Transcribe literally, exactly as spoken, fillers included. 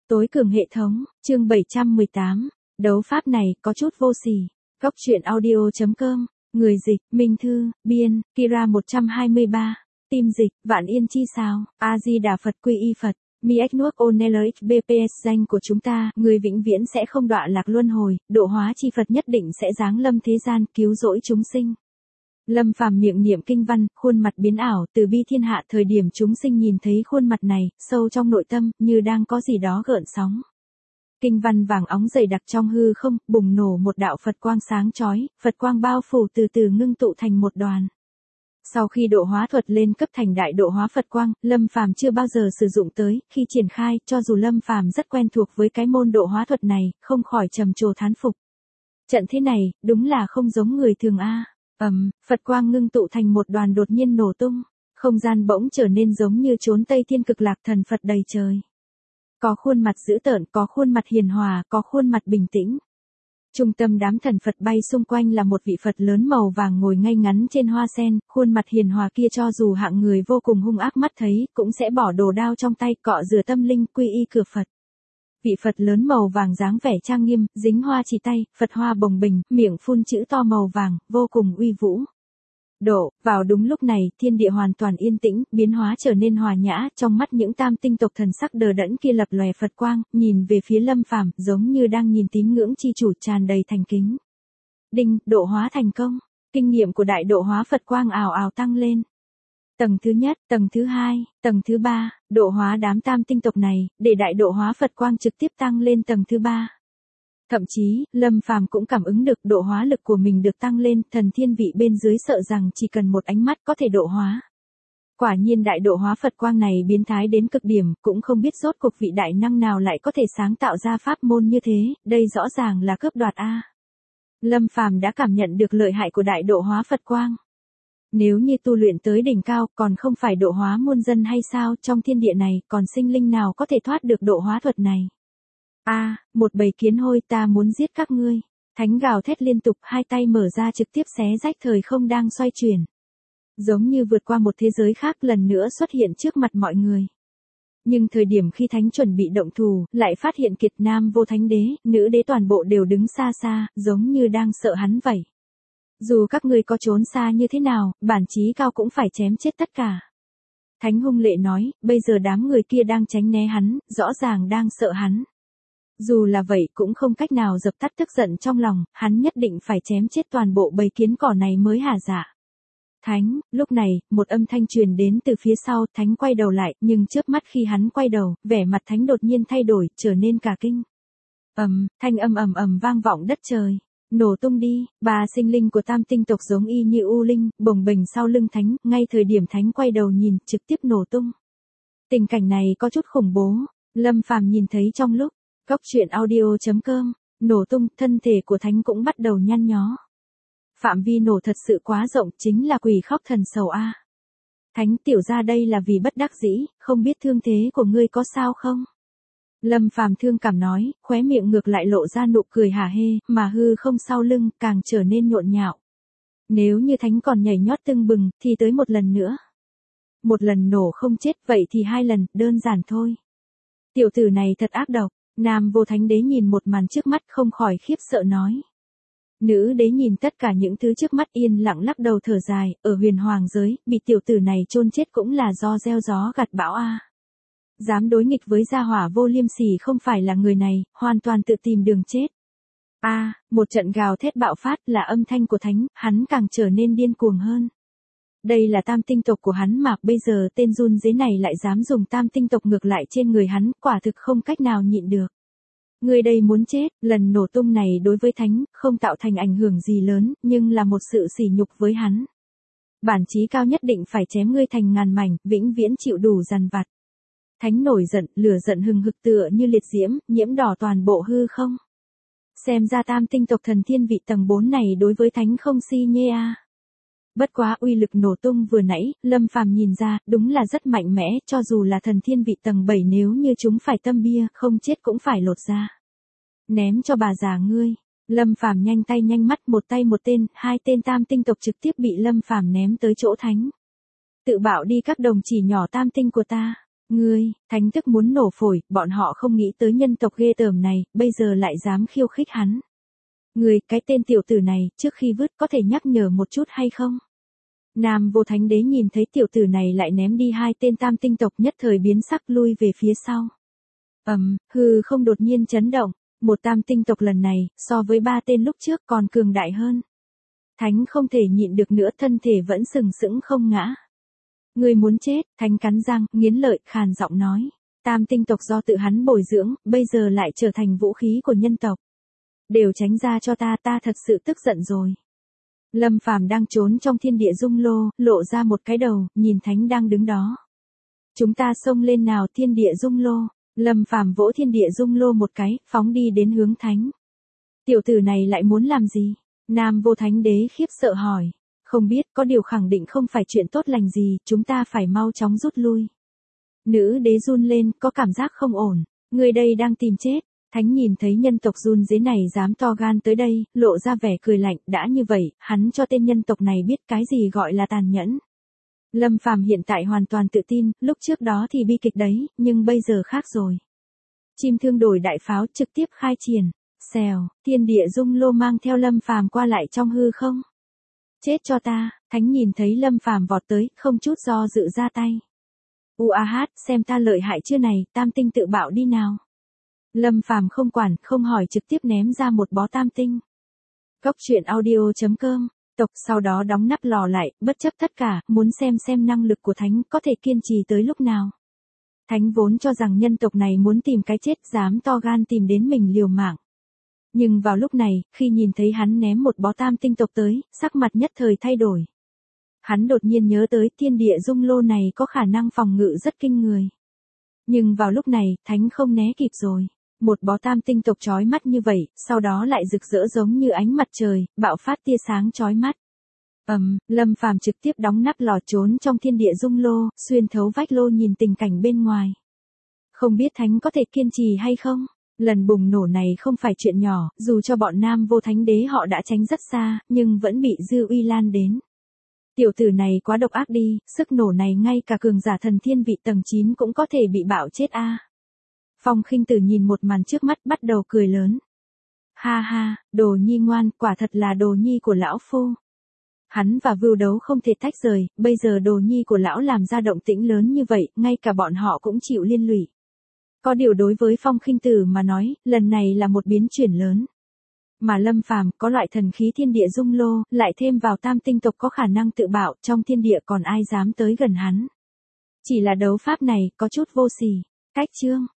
Tối cường hệ thống, chương bảy trăm mười tám. Đấu pháp này có chút vô sỉ. Góc truyện audio chấm com. Người dịch, Minh Thư, biên, Kira một trăm hai mươi ba. Tim dịch, Vạn Yên Chi Sao, A-di-đà Phật Quy Y Phật. Mi ếch nuốc ô nê lờ ích bê pê ét danh của chúng ta, người vĩnh viễn sẽ không đọa lạc luân hồi, độ hóa chi Phật nhất định sẽ giáng lâm thế gian, cứu rỗi chúng sinh. Lâm Phàm miệng niệm kinh văn, khuôn mặt biến ảo, từ bi thiên hạ, thời điểm chúng sinh nhìn thấy khuôn mặt này, sâu trong nội tâm, như đang có gì đó gợn sóng. Kinh văn vàng óng dày đặc trong hư không, bùng nổ một đạo Phật quang sáng chói, Phật quang bao phủ từ từ ngưng tụ thành một đoàn. Sau khi độ hóa thuật lên cấp thành đại độ hóa Phật quang, Lâm Phàm chưa bao giờ sử dụng tới, khi triển khai, cho dù Lâm Phàm rất quen thuộc với cái môn độ hóa thuật này, không khỏi trầm trồ thán phục. Trận thế này, đúng là không giống người thường a. Ầm, um, Phật quang ngưng tụ thành một đoàn đột nhiên nổ tung, không gian bỗng trở nên giống như chốn Tây Thiên Cực Lạc, thần Phật đầy trời. Có khuôn mặt dữ tợn, có khuôn mặt hiền hòa, có khuôn mặt bình tĩnh. Trung tâm đám thần Phật bay xung quanh là một vị Phật lớn màu vàng ngồi ngay ngắn trên hoa sen, khuôn mặt hiền hòa kia cho dù hạng người vô cùng hung ác mắt thấy, cũng sẽ bỏ đồ đao trong tay, cọ rửa tâm linh, quy y cửa Phật. Vị Phật lớn màu vàng dáng vẻ trang nghiêm, dính hoa chỉ tay, Phật hoa bồng bềnh, miệng phun chữ to màu vàng, vô cùng uy vũ. Độ, vào đúng lúc này, thiên địa hoàn toàn yên tĩnh, biến hóa trở nên hòa nhã, trong mắt những tam tinh tộc thần sắc đờ đẫn kia lập lòe Phật quang, nhìn về phía Lâm Phàm, giống như đang nhìn tín ngưỡng chi chủ, tràn đầy thành kính. Đinh, độ hóa thành công, kinh nghiệm của đại độ hóa Phật quang ào ào tăng lên. Tầng thứ nhất, tầng thứ hai, tầng thứ ba, độ hóa đám tam tinh tộc này, để đại độ hóa Phật quang trực tiếp tăng lên tầng thứ ba. Thậm chí, Lâm Phàm cũng cảm ứng được độ hóa lực của mình được tăng lên, thần thiên vị bên dưới sợ rằng chỉ cần một ánh mắt có thể độ hóa. Quả nhiên đại độ hóa Phật quang này biến thái đến cực điểm, cũng không biết rốt cuộc vị đại năng nào lại có thể sáng tạo ra pháp môn như thế, đây rõ ràng là cướp đoạt a. Lâm Phàm đã cảm nhận được lợi hại của đại độ hóa Phật quang. Nếu như tu luyện tới đỉnh cao, còn không phải độ hóa muôn dân hay sao, trong thiên địa này, còn sinh linh nào có thể thoát được độ hóa thuật này. A, à, một bầy kiến hôi, ta muốn giết các ngươi. Thánh gào thét liên tục, hai tay mở ra trực tiếp xé rách thời không đang xoay chuyển. Giống như vượt qua một thế giới khác lần nữa xuất hiện trước mặt mọi người. Nhưng thời điểm khi thánh chuẩn bị động thủ, lại phát hiện kiệt nam vô thánh đế, nữ đế toàn bộ đều đứng xa xa, giống như đang sợ hắn vậy. Dù các ngươi có trốn xa như thế nào, bản chí cao cũng phải chém chết tất cả. Thánh hung lệ nói, bây giờ đám người kia đang tránh né hắn, rõ ràng đang sợ hắn. Dù là vậy cũng không cách nào dập tắt tức giận trong lòng, hắn nhất định phải chém chết toàn bộ bầy kiến cỏ này mới hả dạ. Thánh, lúc này, một âm thanh truyền đến từ phía sau, Thánh quay đầu lại, nhưng chớp mắt khi hắn quay đầu, vẻ mặt Thánh đột nhiên thay đổi, trở nên cả kinh. Ầm, thanh âm ầm ầm vang vọng đất trời. Nổ tung đi, ba sinh linh của tam tinh tộc giống y như u linh, bồng bềnh sau lưng Thánh, ngay thời điểm Thánh quay đầu nhìn, trực tiếp nổ tung. Tình cảnh này có chút khủng bố, Lâm Phàm nhìn thấy trong lúc Góc truyện audio chấm com, nổ tung, thân thể của Thánh cũng bắt đầu nhăn nhó. Phạm vi nổ thật sự quá rộng, chính là quỷ khóc thần sầu a. Thánh tiểu ra đây là vì bất đắc dĩ, không biết thương thế của ngươi có sao không? Lâm Phàm thương cảm nói, khóe miệng ngược lại lộ ra nụ cười hả hê, mà hư không sau lưng càng trở nên nhộn nhạo. Nếu như Thánh còn nhảy nhót tưng bừng, thì tới một lần nữa. Một lần nổ không chết, vậy thì hai lần, đơn giản thôi. Tiểu tử này thật ác độc. Nam vô thánh đế nhìn một màn trước mắt không khỏi khiếp sợ nói. Nữ đế nhìn tất cả những thứ trước mắt yên lặng lắc đầu thở dài, ở huyền hoàng giới, bị tiểu tử này chôn chết cũng là do gieo gió gặt bão a. Dám đối nghịch với gia hỏa vô liêm sỉ không phải là người này, hoàn toàn tự tìm đường chết. A, à, một trận gào thét bạo phát là âm thanh của Thánh, hắn càng trở nên điên cuồng hơn. Đây là tam tinh tộc của hắn mà bây giờ tên run dế này lại dám dùng tam tinh tộc ngược lại trên người hắn, quả thực không cách nào nhịn được. Người đây muốn chết, lần nổ tung này đối với Thánh, không tạo thành ảnh hưởng gì lớn, nhưng là một sự sỉ nhục với hắn. Bản chí cao nhất định phải chém ngươi thành ngàn mảnh, vĩnh viễn chịu đủ dằn vặt. Thánh nổi giận, lửa giận hừng hực tựa như liệt diễm, nhiễm đỏ toàn bộ hư không. Xem ra tam tinh tộc thần thiên vị tầng bốn này đối với Thánh không si nhê a. À. Bất quá uy lực nổ tung vừa nãy, Lâm Phàm nhìn ra, đúng là rất mạnh mẽ, cho dù là thần thiên vị tầng bảy nếu như chúng phải tâm bia, không chết cũng phải lột ra. Ném cho bà già ngươi. Lâm Phàm nhanh tay nhanh mắt, một tay một tên, hai tên tam tinh tộc trực tiếp bị Lâm Phàm ném tới chỗ Thánh. Tự bảo đi các đồng chỉ nhỏ tam tinh của ta. Ngươi, thánh tức muốn nổ phổi, bọn họ không nghĩ tới nhân tộc ghê tởm này, bây giờ lại dám khiêu khích hắn. Ngươi, cái tên tiểu tử này, trước khi vứt có thể nhắc nhở một chút hay không? Nam vô thánh đế nhìn thấy tiểu tử này lại ném đi hai tên tam tinh tộc nhất thời biến sắc lui về phía sau. Ầm, um, hư không đột nhiên chấn động, một tam tinh tộc lần này, so với ba tên lúc trước còn cường đại hơn. Thánh không thể nhịn được nữa, thân thể vẫn sừng sững không ngã. Người muốn chết, thánh cắn răng, nghiến lợi, khàn giọng nói. Tam tinh tộc do tự hắn bồi dưỡng, bây giờ lại trở thành vũ khí của nhân tộc. Đều tránh ra cho ta, ta thật sự tức giận rồi. Lâm Phàm đang trốn trong thiên địa dung lô, lộ ra một cái đầu, nhìn thánh đang đứng đó. Chúng ta xông lên nào, thiên địa dung lô. Lâm Phàm vỗ thiên địa dung lô một cái, phóng đi đến hướng thánh. Tiểu tử này lại muốn làm gì? Nam vô thánh đế khiếp sợ hỏi. Không biết, có điều khẳng định không phải chuyện tốt lành gì, chúng ta phải mau chóng rút lui. Nữ đế run lên, có cảm giác không ổn. Người đây đang tìm chết. Thánh nhìn thấy nhân tộc run dế này dám to gan tới đây, lộ ra vẻ cười lạnh, đã như vậy, hắn cho tên nhân tộc này biết cái gì gọi là tàn nhẫn. Lâm Phàm hiện tại hoàn toàn tự tin, lúc trước đó thì bi kịch đấy, nhưng bây giờ khác rồi. Chim thương đổi đại pháo trực tiếp khai triển, xèo, thiên địa dung lô mang theo Lâm Phàm qua lại trong hư không. Chết cho ta, thánh nhìn thấy Lâm Phàm vọt tới, không chút do dự ra tay. U a hát, xem ta lợi hại chưa này, tam tinh tự bạo đi nào. Lâm Phàm không quản, không hỏi trực tiếp ném ra một bó tam tinh. Góc truyện audio chấm com, tộc sau đó đóng nắp lò lại, bất chấp tất cả, muốn xem xem năng lực của thánh có thể kiên trì tới lúc nào. Thánh vốn cho rằng nhân tộc này muốn tìm cái chết, dám to gan tìm đến mình liều mạng. Nhưng vào lúc này, khi nhìn thấy hắn ném một bó tam tinh tộc tới, sắc mặt nhất thời thay đổi. Hắn đột nhiên nhớ tới thiên địa dung lô này có khả năng phòng ngự rất kinh người. Nhưng vào lúc này, thánh không né kịp rồi. Một bó tam tinh tộc chói mắt như vậy, sau đó lại rực rỡ giống như ánh mặt trời, bạo phát tia sáng chói mắt. Ầm, um, Lâm Phàm trực tiếp đóng nắp lò trốn trong thiên địa dung lô, xuyên thấu vách lô nhìn tình cảnh bên ngoài. Không biết thánh có thể kiên trì hay không? Lần bùng nổ này không phải chuyện nhỏ, dù cho bọn Nam vô thánh đế họ đã tránh rất xa, nhưng vẫn bị dư uy lan đến. Tiểu tử này quá độc ác đi, sức nổ này ngay cả cường giả thần thiên vị tầng chín cũng có thể bị bạo chết a. À. Phong Khinh Tử nhìn một màn trước mắt bắt đầu cười lớn. Ha ha, đồ nhi ngoan, quả thật là đồ nhi của lão phu. Hắn và Vưu Đấu không thể tách rời, bây giờ đồ nhi của lão làm ra động tĩnh lớn như vậy, ngay cả bọn họ cũng chịu liên lụy. Có điều đối với Phong Khinh Tử mà nói, lần này là một biến chuyển lớn. Mà Lâm Phàm có loại thần khí thiên địa dung lô, lại thêm vào tam tinh tộc có khả năng tự bạo, trong thiên địa còn ai dám tới gần hắn. Chỉ là đấu pháp này, có chút vô sỉ. Cách chương.